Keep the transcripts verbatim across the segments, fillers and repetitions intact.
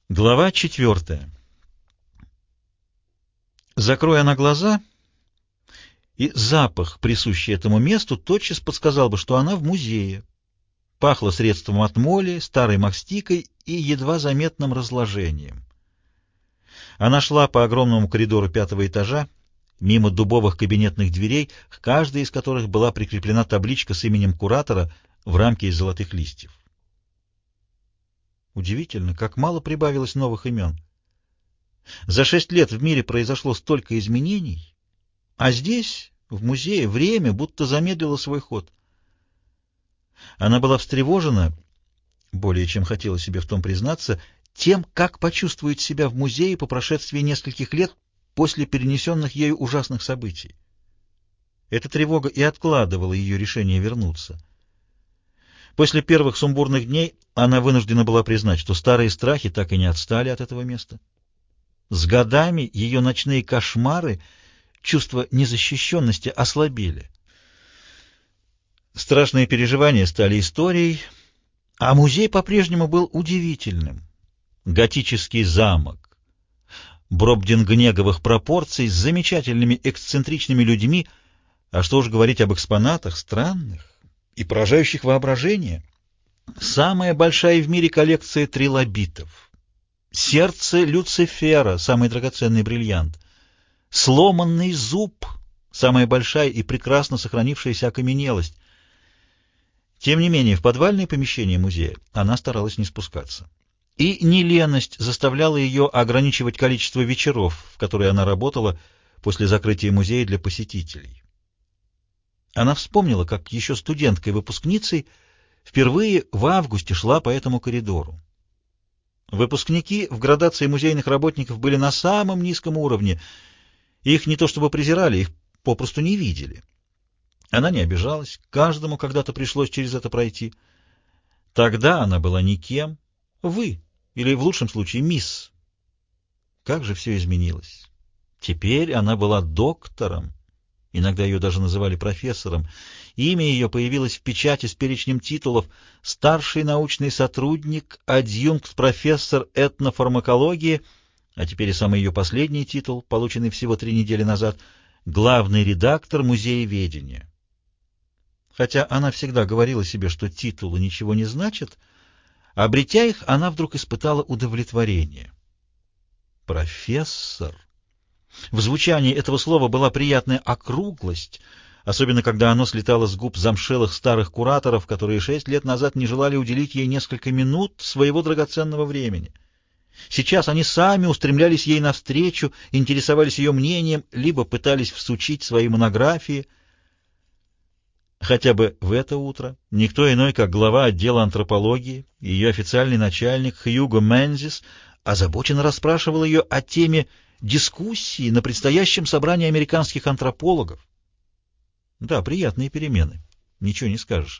Глава четвертая. Закрой она глаза, и запах, присущий этому месту, тотчас подсказал бы, что она в музее. Пахло средством от моли, старой мастикой и едва заметным разложением. Она шла по огромному коридору пятого этажа, мимо дубовых кабинетных дверей, к каждой из которых была прикреплена табличка с именем куратора в рамке из золотых листьев. Удивительно, как мало прибавилось новых имен. За шесть лет в мире произошло столько изменений, а здесь, в музее, время будто замедлило свой ход. Она была встревожена, более чем хотела себе в том признаться, тем, как почувствует себя в музее по прошествии нескольких лет после перенесенных ею ужасных событий. Эта тревога и откладывала ее решение вернуться. После первых сумбурных дней она вынуждена была признать, что старые страхи так и не отстали от этого места. С годами ее ночные кошмары, чувство незащищенности ослабели. Страшные переживания стали историей, а музей по-прежнему был удивительным. Готический замок, бробдингнеговых пропорций с замечательными эксцентричными людьми, а что уж говорить об экспонатах, странных и поражающих воображение. Самая большая в мире коллекция трилобитов. Сердце Люцифера, самый драгоценный бриллиант. Сломанный зуб, самая большая и прекрасно сохранившаяся окаменелость. Тем не менее, в подвальное помещение музея она старалась не спускаться. И не леность заставляла ее ограничивать количество вечеров, в которые она работала после закрытия музея для посетителей. Она вспомнила, как еще студенткой-выпускницей впервые в августе шла по этому коридору. Выпускники в градации музейных работников были на самом низком уровне. Их не то чтобы презирали, их попросту не видели. Она не обижалась, каждому когда-то пришлось через это пройти. Тогда она была никем, вы, или в лучшем случае мисс. Как же все изменилось. Теперь она была доктором, иногда ее даже называли профессором. Имя ее появилось в печати с перечнем титулов: старший научный сотрудник, адъюнкт-профессор этнофармакологии, а теперь и самый ее последний титул, полученный всего три недели назад, главный редактор музееведения. Хотя она всегда говорила себе, что титулы ничего не значат, обретя их, она вдруг испытала удовлетворение. Профессор. В звучании этого слова была приятная округлость, особенно когда оно слетало с губ замшелых старых кураторов, которые шесть лет назад не желали уделить ей несколько минут своего драгоценного времени. Сейчас они сами устремлялись ей навстречу, интересовались ее мнением, либо пытались всучить свои монографии. Хотя бы в это утро никто иной, как глава отдела антропологии и ее официальный начальник Хьюго Мензис, озабоченно расспрашивал ее о теме дискуссии на предстоящем собрании американских антропологов. Да, приятные перемены, ничего не скажешь.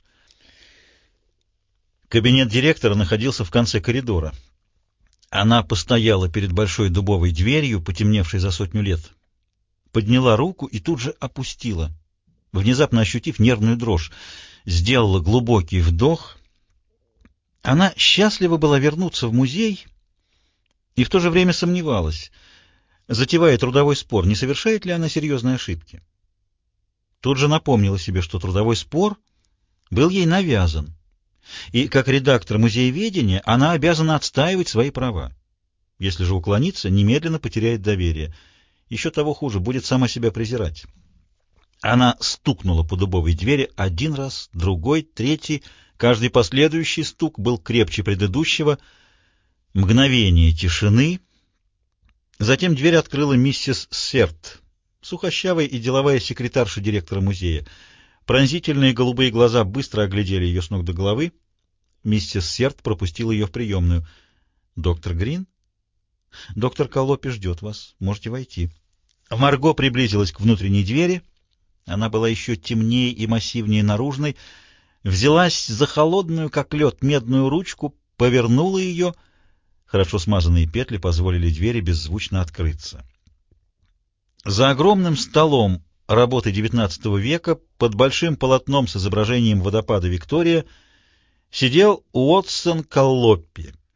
Кабинет директора находился в конце коридора. Она постояла перед большой дубовой дверью, потемневшей за сотню лет, подняла руку и тут же опустила, внезапно ощутив нервную дрожь, сделала глубокий вдох. Она счастлива была вернуться в музей и в то же время сомневалась, затевая трудовой спор, не совершает ли она серьезной ошибки. Тут же напомнила себе, что трудовой спор был ей навязан, и как редактор музееведения она обязана отстаивать свои права. Если же уклониться, немедленно потеряет доверие. Еще того хуже, будет сама себя презирать. Она стукнула по дубовой двери один раз, другой, третий. Каждый последующий стук был крепче предыдущего. Мгновение тишины. Затем дверь открыла миссис Серт, сухощавая и деловая секретарша директора музея. Пронзительные голубые глаза быстро оглядели ее с ног до головы. Миссис Серт пропустила ее в приемную. «Доктор Грин?» «Доктор Коллопи ждет вас. Можете войти». Марго приблизилась к внутренней двери. Она была еще темнее и массивнее наружной. Взялась за холодную, как лед, медную ручку, повернула ее. Хорошо смазанные петли позволили двери беззвучно открыться. За огромным столом работы девятнадцатого века под большим полотном с изображением водопада Виктория сидел Уотсон Коллопи.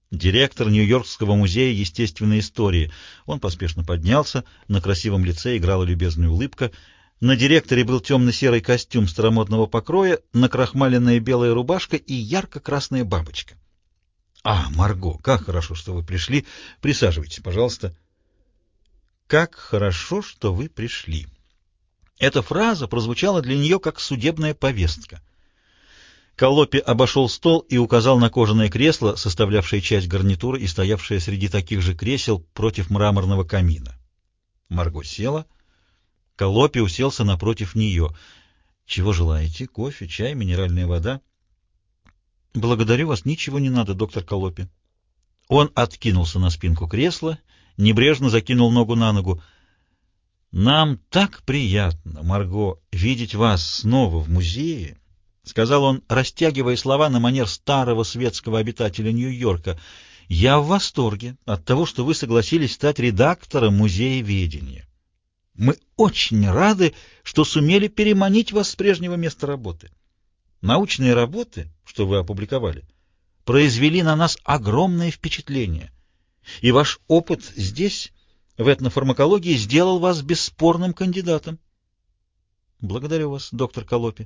Директор Нью-Йоркского музея естественной истории. Он поспешно поднялся, на красивом лице играла любезная улыбка. На директоре был темно-серый костюм старомодного покроя, накрахмаленная белая рубашка и ярко-красная бабочка. — А, Марго, как хорошо, что вы пришли. Присаживайтесь, пожалуйста. — Как хорошо, что вы пришли. Эта фраза прозвучала для нее как судебная повестка. Коллопи обошел стол и указал на кожаное кресло, составлявшее часть гарнитуры и стоявшее среди таких же кресел против мраморного камина. Марго села. Коллопи уселся напротив нее. — Чего желаете? Кофе, чай, минеральная вода? — Благодарю вас, ничего не надо, доктор Коллопи. Он откинулся на спинку кресла, небрежно закинул ногу на ногу. — Нам так приятно, Марго, видеть вас снова в музее, — сказал он, растягивая слова на манер старого светского обитателя Нью-Йорка. — Я в восторге от того, что вы согласились стать редактором музееведения. Мы очень рады, что сумели переманить вас с прежнего места работы. Научные работы, что вы опубликовали, произвели на нас огромное впечатление, и ваш опыт здесь, в этнофармакологии, сделал вас бесспорным кандидатом. Благодарю вас, доктор Коллопи.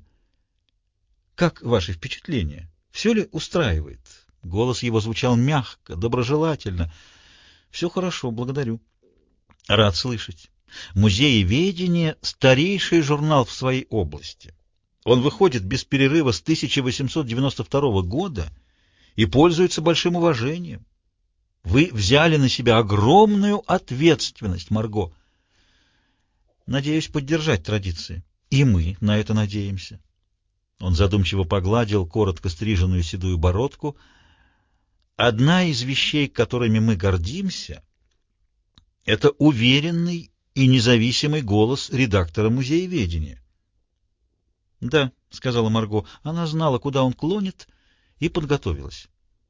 Как ваши впечатления? Все ли устраивает? Голос его звучал мягко, доброжелательно. Все хорошо, благодарю. Рад слышать. Музееведение — старейший журнал в своей области. Он выходит без перерыва с тысяча восемьсот девяносто второго года и пользуется большим уважением. Вы взяли на себя огромную ответственность, Марго. Надеюсь поддержать традиции. И мы на это надеемся. Он задумчиво погладил коротко стриженную седую бородку. Одна из вещей, которыми мы гордимся, это уверенный и независимый голос редактора музееведения. — Да, — сказала Марго, — она знала, куда он клонит, и подготовилась.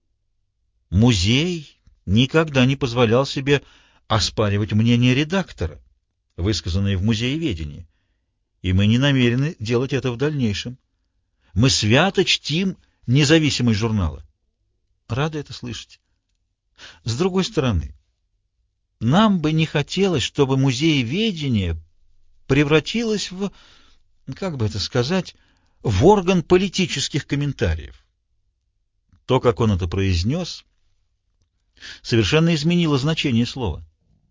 Музей никогда не позволял себе оспаривать мнение редактора, высказанное в музееведении, и мы не намерены делать это в дальнейшем. Мы свято чтим независимость журнала. Рада это слышать. С другой стороны, нам бы не хотелось, чтобы музееведение превратилось в, как бы это сказать, в орган политических комментариев. То, как он это произнес, совершенно изменило значение слова.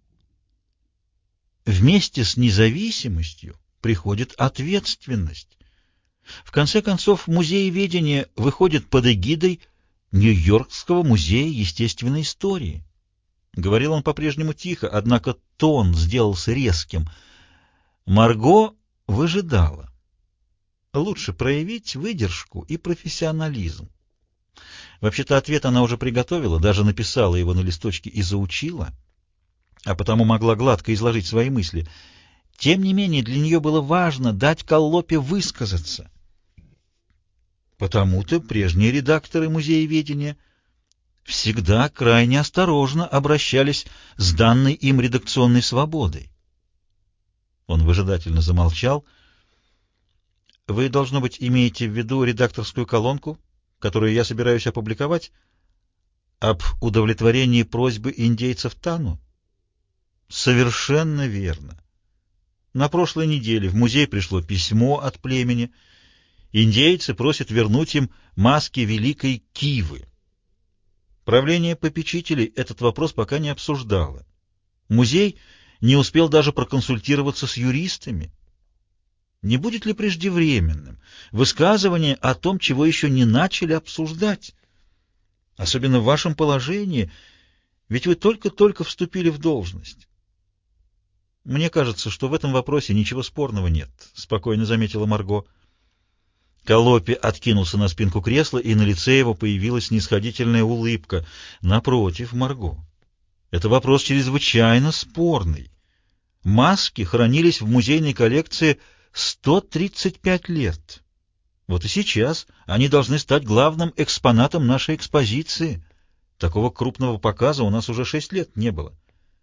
Вместе с независимостью приходит ответственность. В конце концов, музееведение выходит под эгидой Нью-Йоркского музея естественной истории. Говорил он по-прежнему тихо, однако тон сделался резким. Марго выжидала. Лучше проявить выдержку и профессионализм. Вообще-то ответ она уже приготовила, даже написала его на листочке и заучила, а потому могла гладко изложить свои мысли. Тем не менее, для нее было важно дать Коллопи высказаться. Потому-то прежние редакторы музееведения всегда крайне осторожно обращались с данной им редакционной свободой. Он выжидательно замолчал. — Вы, должно быть, имеете в виду редакторскую колонку, которую я собираюсь опубликовать, об удовлетворении просьбы индейцев Тану? — Совершенно верно. На прошлой неделе в музей пришло письмо от племени. Индейцы просят вернуть им маски великой Кивы. Правление попечителей этот вопрос пока не обсуждало. Музей не успел даже проконсультироваться с юристами. Не будет ли преждевременным высказывание о том, чего еще не начали обсуждать? Особенно в вашем положении, ведь вы только-только вступили в должность. Мне кажется, что в этом вопросе ничего спорного нет, — спокойно заметила Марго. Коллопи откинулся на спинку кресла, и на лице его появилась снисходительная улыбка. Напротив, Марго, это вопрос чрезвычайно спорный. Маски хранились в музейной коллекции сто тридцать пять лет. Вот и сейчас они должны стать главным экспонатом нашей экспозиции. Такого крупного показа у нас уже шесть лет не было.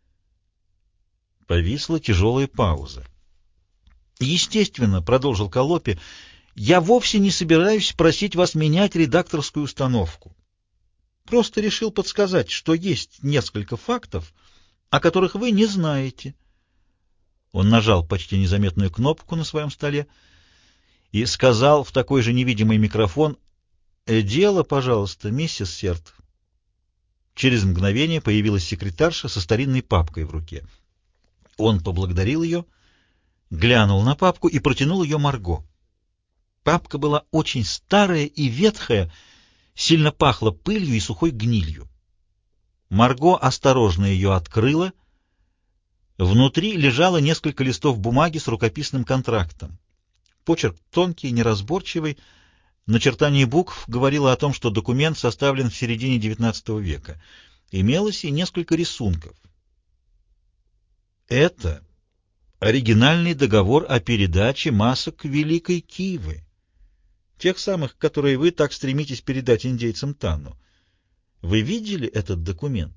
Повисла тяжелая пауза. Естественно, — продолжил Коллопи, — я вовсе не собираюсь просить вас менять редакторскую установку. просто решил подсказать, что есть несколько фактов, о которых вы не знаете. Он нажал почти незаметную кнопку на своем столе и сказал в такой же невидимый микрофон: «Э, «Дело, пожалуйста, миссис Серт». Через мгновение появилась секретарша со старинной папкой в руке. Он поблагодарил ее, глянул на папку и протянул ее Марго. Папка была очень старая и ветхая, сильно пахла пылью и сухой гнилью. Марго осторожно ее открыла. Внутри лежало несколько листов бумаги с рукописным контрактом. Почерк тонкий, неразборчивый, начертание букв говорило о том, что документ составлен в середине девятнадцатого века. Имелось и несколько рисунков. Это оригинальный договор о передаче масок Великой Кивы, тех самых, которые вы так стремитесь передать индейцам Тану. Вы видели этот документ?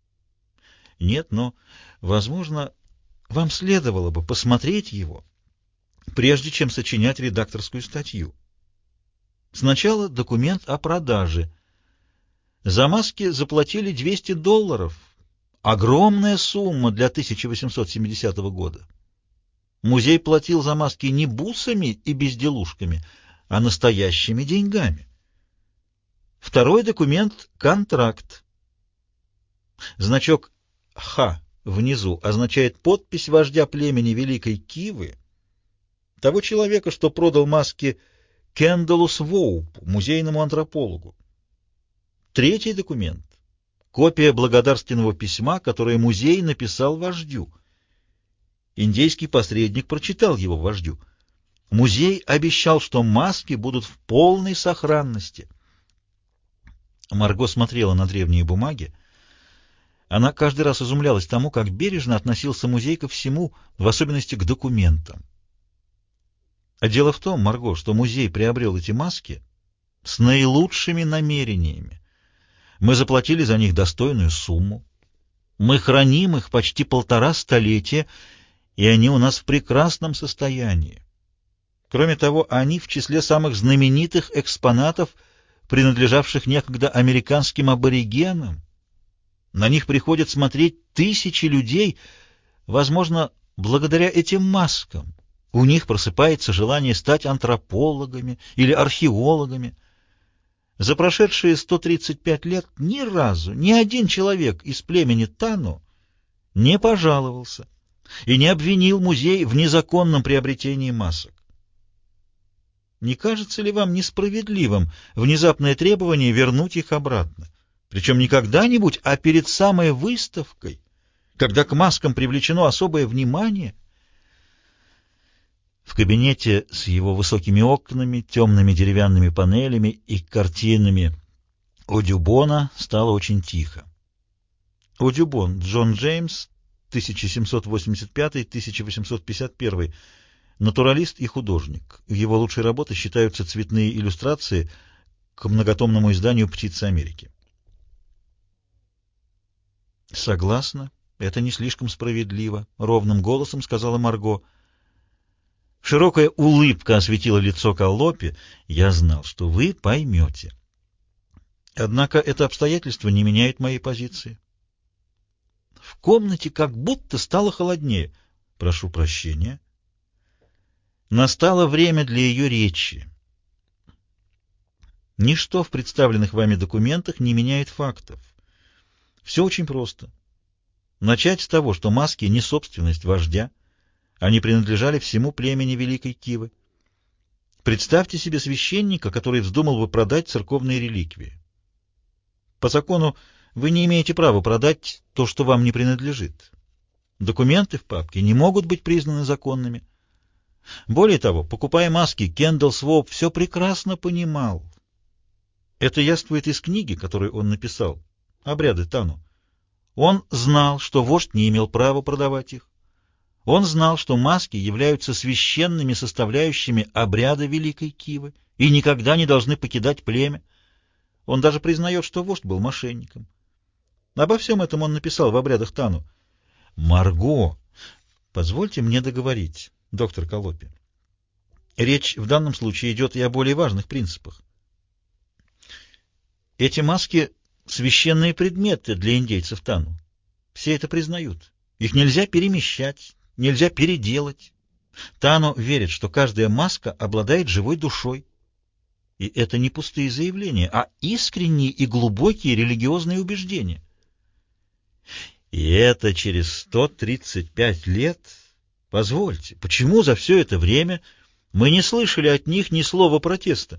Нет, но, возможно, вам следовало бы посмотреть его, прежде чем сочинять редакторскую статью. Сначала документ о продаже. За маски заплатили двести долларов. Огромная сумма для тысяча восемьсот семидесятого года. Музей платил за маски не бусами и безделушками, а настоящими деньгами. Второй документ — контракт. Значок «Х» внизу означает подпись вождя племени Великой Кивы, того человека, что продал маски Кендаллу Своупу, музейному антропологу. Третий документ — копия благодарственного письма, которое музей написал вождю. Индейский посредник прочитал его вождю. Музей обещал, что маски будут в полной сохранности. Марго смотрела на древние бумаги. Она каждый раз изумлялась тому, как бережно относился музей ко всему, в особенности к документам. А дело в том, Марго, что музей приобрел эти маски с наилучшими намерениями. Мы заплатили за них достойную сумму. Мы храним их почти полтора столетия, и они у нас в прекрасном состоянии. Кроме того, они в числе самых знаменитых экспонатов, принадлежавших некогда американским аборигенам. На них приходят смотреть тысячи людей, возможно, благодаря этим маскам. У них просыпается желание стать антропологами или археологами. За прошедшие сто тридцать пять лет ни разу ни один человек из племени Тану не пожаловался и не обвинил музей в незаконном приобретении масок. Не кажется ли вам несправедливым внезапное требование вернуть их обратно? Причем не когда-нибудь, а перед самой выставкой, когда к маскам привлечено особое внимание. В кабинете с его высокими окнами, темными деревянными панелями и картинами Одюбона стало очень тихо. Одюбон Джон Джеймс, тысяча семьсот восемьдесят пятый — тысяча восемьсот пятьдесят первый, натуралист и художник. Его лучшей работой считаются цветные иллюстрации к многотомному изданию «Птицы Америки». «Согласна, это не слишком справедливо», — ровным голосом сказала Марго. Широкая улыбка осветила лицо Каллопи. «Я знал, что вы поймете. Однако это обстоятельство не меняет моей позиции». В комнате как будто стало холоднее. «Прошу прощения». Настало время для ее речи. Ничто в представленных вами документах не меняет фактов. Все очень просто. Начать с того, что маски не собственность вождя, они принадлежали всему племени Великой Кивы. Представьте себе священника, который вздумал бы продать церковные реликвии. По закону вы не имеете права продать то, что вам не принадлежит. Документы в папке не могут быть признаны законными. Более того, покупая маски, Кендалл Своуп все прекрасно понимал. Это явствует из книги, которую он написал, «Обряды Тану». Он знал, что вождь не имел права продавать их. Он знал, что маски являются священными составляющими обряда Великой Кивы и никогда не должны покидать племя. Он даже признает, что вождь был мошенником. Обо всем этом он написал в обрядах Тану. «Марго, позвольте мне договорить, доктор Каллопи. Речь в данном случае идет и о более важных принципах. Эти маски священные предметы для индейцев Тану. Все это признают. Их нельзя перемещать, нельзя переделать. Тану верит, что каждая маска обладает живой душой. И это не пустые заявления, а искренние и глубокие религиозные убеждения. И это через сто тридцать пять лет? Позвольте, почему за все это время мы не слышали от них ни слова протеста?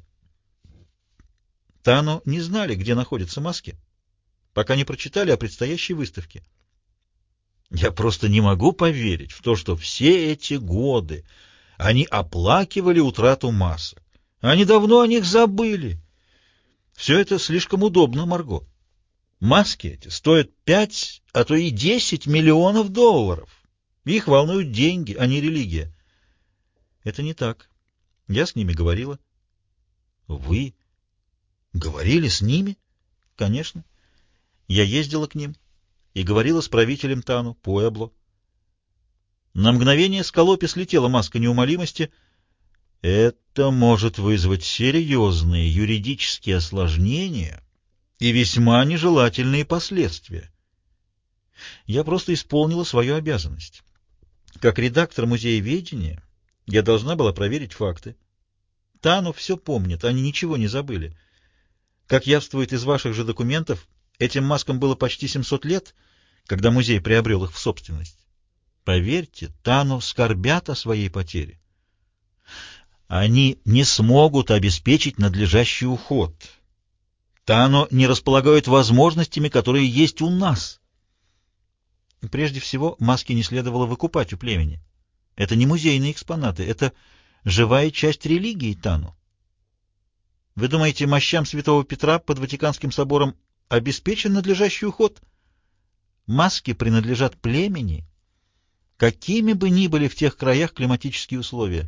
Тану не знали, где находятся маски, пока не прочитали о предстоящей выставке. Я просто не могу поверить в то, что все эти годы они оплакивали утрату масок. Они давно о них забыли. Все это слишком удобно, Марго. Маски эти стоят пять, а то и десять миллионов долларов. Их волнуют деньги, а не религия. Это не так. Я с ними говорила. Вы говорили с ними? Конечно. Я ездила к ним и говорила с правителем Тану, Пуэбло. На мгновение с Колопи слетела маска неумолимости. Это может вызвать серьезные юридические осложнения и весьма нежелательные последствия. Я просто исполнила свою обязанность. Как редактор музееведения я должна была проверить факты. Тану все помнит, они ничего не забыли. Как явствует из ваших же документов, этим маскам было почти семьсот лет, когда музей приобрел их в собственность. Поверьте, Тану скорбят о своей потере. Они не смогут обеспечить надлежащий уход. Тану не располагают возможностями, которые есть у нас. Прежде всего, маски не следовало выкупать у племени. Это не музейные экспонаты, это живая часть религии Тану. Вы думаете, мощам святого Петра под Ватиканским собором обеспечен надлежащий уход? Маски принадлежат племени, какими бы ни были в тех краях климатические условия.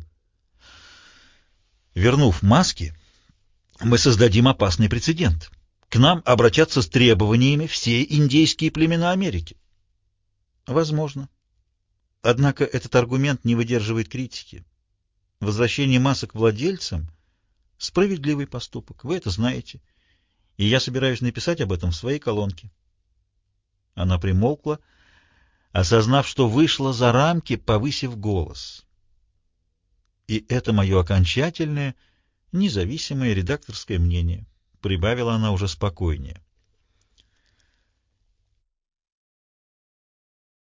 Вернув маски, мы создадим опасный прецедент. К нам обратятся с требованиями все индейские племена Америки. Возможно. Однако этот аргумент не выдерживает критики. Возвращение масок владельцам — справедливый поступок, вы это знаете, и я собираюсь написать об этом в своей колонке. Она примолкла, осознав, что вышла за рамки, повысив голос. И это мое окончательное, независимое редакторское мнение, прибавила она уже спокойнее.